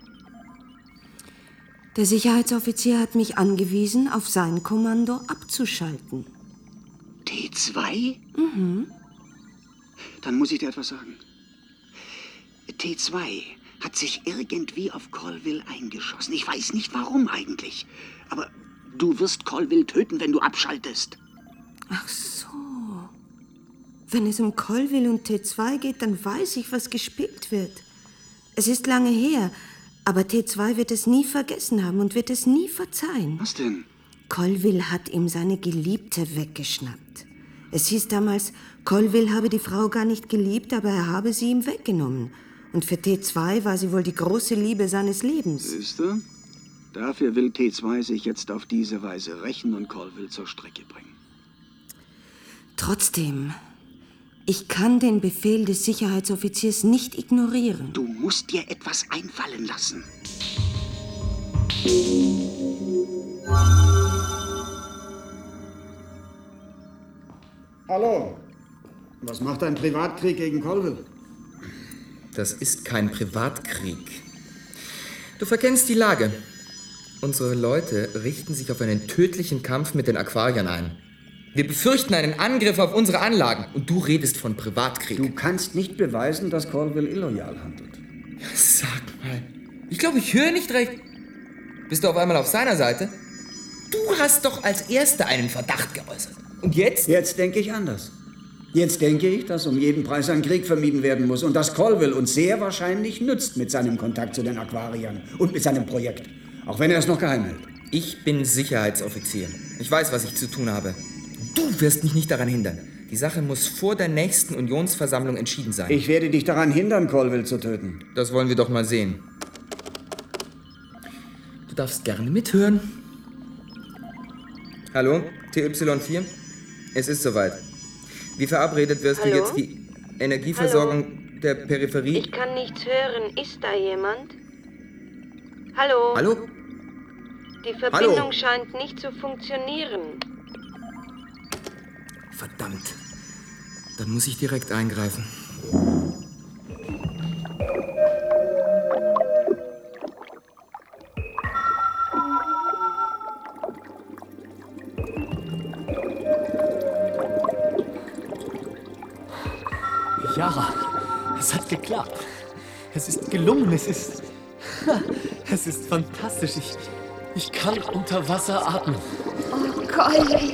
Der Sicherheitsoffizier hat mich angewiesen, auf sein Kommando abzuschalten. T zwei? Mhm. Dann muss ich dir etwas sagen. T zwei hat sich irgendwie auf Colville eingeschossen. Ich weiß nicht, warum eigentlich. Aber du wirst Colville töten, wenn du abschaltest. Ach so. Wenn es um Colville und T zwei geht, dann weiß ich, was gespielt wird. Es ist lange her, aber T zwei wird es nie vergessen haben und wird es nie verzeihen. Was denn? Colville hat ihm seine Geliebte weggeschnappt. Es hieß damals, Colville habe die Frau gar nicht geliebt, aber er habe sie ihm weggenommen. Und für T zwei war sie wohl die große Liebe seines Lebens. Siehst du? Dafür will T zwei sich jetzt auf diese Weise rächen und Colville zur Strecke bringen. Trotzdem, ich kann den Befehl des Sicherheitsoffiziers nicht ignorieren. Du musst dir etwas einfallen lassen. Hallo. Was macht ein Privatkrieg gegen Colville? Das ist kein Privatkrieg. Du verkennst die Lage. Unsere Leute richten sich auf einen tödlichen Kampf mit den Aquariern ein. Wir befürchten einen Angriff auf unsere Anlagen und du redest von Privatkrieg. Du kannst nicht beweisen, dass Colville illoyal handelt. Ja, sag mal. Ich glaube, ich höre nicht recht. Bist du auf einmal auf seiner Seite? Du hast doch als Erster einen Verdacht geäußert. Und jetzt? Jetzt denke ich anders. Jetzt denke ich, dass um jeden Preis ein Krieg vermieden werden muss und dass Colville uns sehr wahrscheinlich nützt mit seinem Kontakt zu den Aquariern und mit seinem Projekt. Auch wenn er es noch geheim hält. Ich bin Sicherheitsoffizier. Ich weiß, was ich zu tun habe. Du wirst mich nicht daran hindern. Die Sache muss vor der nächsten Unionsversammlung entschieden sein. Ich werde dich daran hindern, Colville zu töten. Das wollen wir doch mal sehen. Du darfst gerne mithören. Hallo, T Y vier? Es ist soweit. Wie verabredet wirst Hallo? du jetzt die Energieversorgung Hallo? der Peripherie... Ich kann nichts hören. Ist da jemand? Hallo? Hallo? Die Verbindung Hallo? scheint nicht zu funktionieren. Verdammt. Dann muss ich direkt eingreifen. Yara, es hat geklappt. Es ist gelungen, es ist... Es ist fantastisch. Ich, ich kann unter Wasser atmen. Oh, Colville.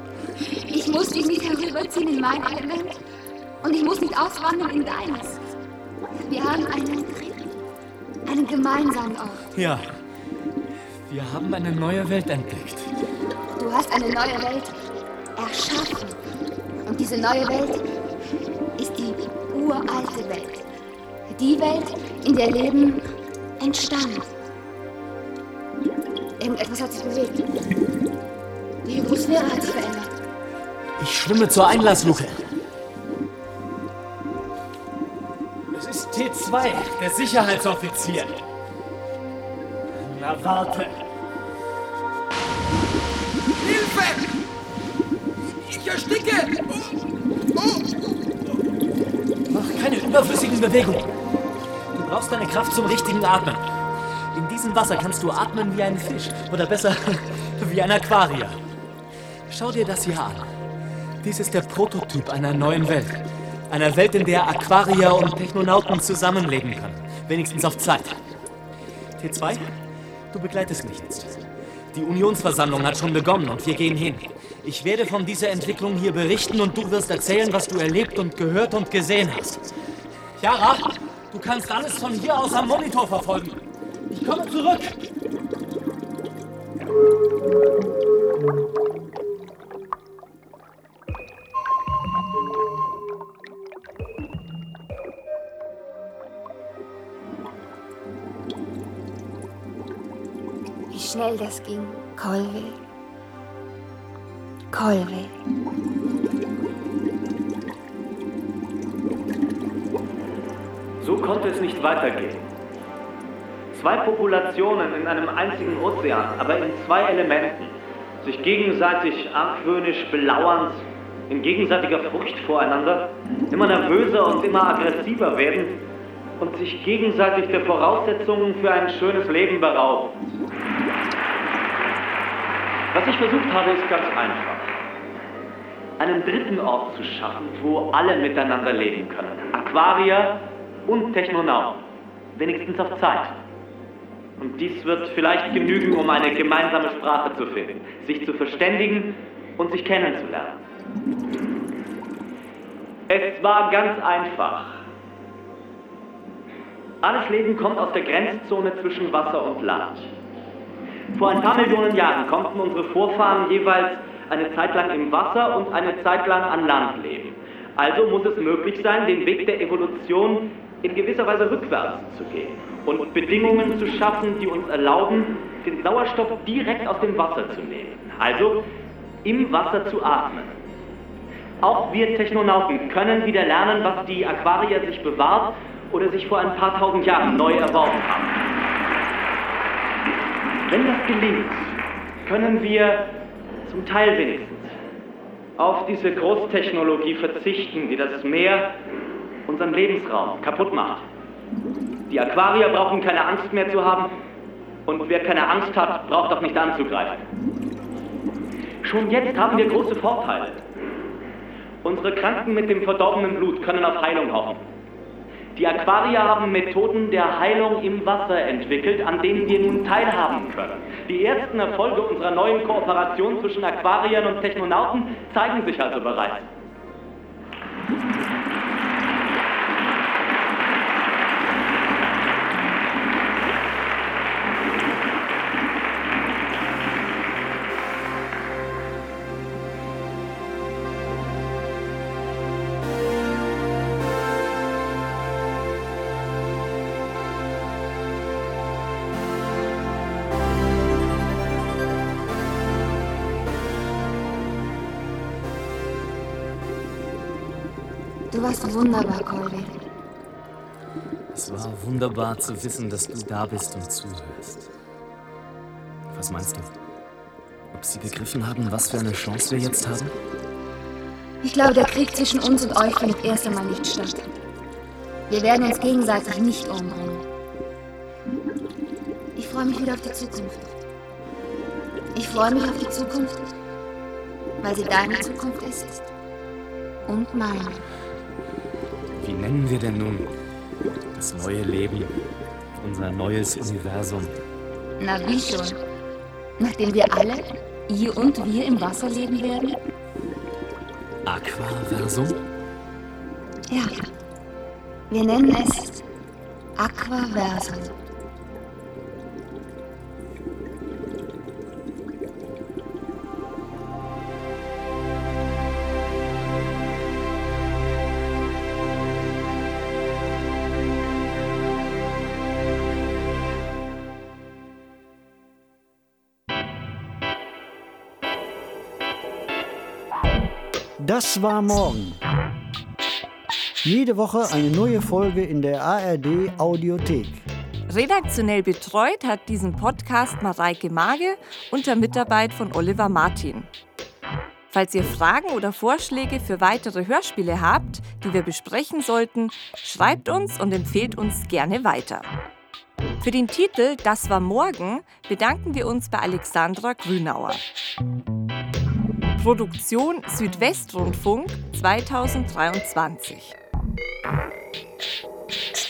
Ich muss dich nicht herüberziehen in mein Element. Und ich muss nicht auswandern in deines. Wir haben einen dritten, einen gemeinsamen Ort. Ja, wir haben eine neue Welt entdeckt. Du hast eine neue Welt erschaffen. Und diese neue Welt ist die uralte Welt. Die Welt, in der Leben entstand. Irgendetwas hat sich bewegt. Die Hydrosphäre hat sich verändert. Ich schwimme zur Einlassluke. Es ist T zwei, der Sicherheitsoffizier. Na warte. Hilfe! Ich ersticke! Mach keine überflüssigen Bewegungen. Du brauchst deine Kraft zum richtigen Atmen. In diesem Wasser kannst du atmen wie ein Fisch. Oder besser, wie ein Aquarier. Schau dir das hier an. Dies ist der Prototyp einer neuen Welt. Einer Welt, in der Aquarier und Technonauten zusammenleben können. Wenigstens auf Zeit. T zwei, du begleitest mich jetzt. Die Unionsversammlung hat schon begonnen und wir gehen hin. Ich werde von dieser Entwicklung hier berichten und du wirst erzählen, was du erlebt und gehört und gesehen hast. Yara, du kannst alles von hier aus am Monitor verfolgen. Ich komme zurück. Wie schnell das ging, Colville. Colville. So konnte es nicht weitergehen. Zwei Populationen in einem einzigen Ozean, aber in zwei Elementen, sich gegenseitig argwöhnisch belauernd, in gegenseitiger Furcht voreinander, immer nervöser und immer aggressiver werden und sich gegenseitig der Voraussetzungen für ein schönes Leben berauben. Was ich versucht habe, ist ganz einfach. Einen dritten Ort zu schaffen, wo alle miteinander leben können. Aquarier und Technonauten. Wenigstens auf Zeit. Und dies wird vielleicht genügen, um eine gemeinsame Sprache zu finden, sich zu verständigen und sich kennenzulernen. Es war ganz einfach. Alles Leben kommt aus der Grenzzone zwischen Wasser und Land. Vor ein paar Millionen Jahren konnten unsere Vorfahren jeweils eine Zeit lang im Wasser und eine Zeit lang an Land leben. Also muss es möglich sein, den Weg der Evolution in gewisser Weise rückwärts zu gehen und Bedingungen zu schaffen, die uns erlauben, den Sauerstoff direkt aus dem Wasser zu nehmen. Also im Wasser zu atmen. Auch wir Technonauten können wieder lernen, was die Aquarier sich bewahrt oder sich vor ein paar tausend Jahren neu erworben haben. Wenn das gelingt, können wir zum Teil wenigstens auf diese Großtechnologie verzichten, die das Meer, unseren Lebensraum, kaputt macht. Die Aquarier brauchen keine Angst mehr zu haben und wer keine Angst hat, braucht auch nicht anzugreifen. Schon jetzt haben wir große Vorteile. Unsere Kranken mit dem verdorbenen Blut können auf Heilung hoffen. Die Aquarier haben Methoden der Heilung im Wasser entwickelt, an denen wir nun teilhaben können. Die ersten Erfolge unserer neuen Kooperation zwischen Aquariern und Technonauten zeigen sich also bereits. Du warst wunderbar, Colville. Es war wunderbar zu wissen, dass du da bist und zuhörst. Was meinst du? Ob sie begriffen haben, was für eine Chance wir jetzt haben? Ich glaube, der Krieg zwischen uns und euch findet erst einmal nicht statt. Wir werden uns gegenseitig nicht umbringen. Ich freue mich wieder auf die Zukunft. Ich freue mich auf die Zukunft, weil sie deine Zukunft ist und meine. Wie nennen wir denn nun das neue Leben, unser neues Universum? Na wie schon? Nachdem wir alle, ihr und wir, im Wasser leben werden? Aquaversum? Ja. Wir nennen es Aquaversum. Das war morgen. Jede Woche eine neue Folge in der A R D Audiothek. Redaktionell betreut hat diesen Podcast Mareike Mage unter Mitarbeit von Oliver Martin. Falls ihr Fragen oder Vorschläge für weitere Hörspiele habt, die wir besprechen sollten, schreibt uns und empfehlt uns gerne weiter. Für den Titel Das war morgen bedanken wir uns bei Alexandra Grünauer. Produktion Südwestrundfunk zweitausenddreiundzwanzig.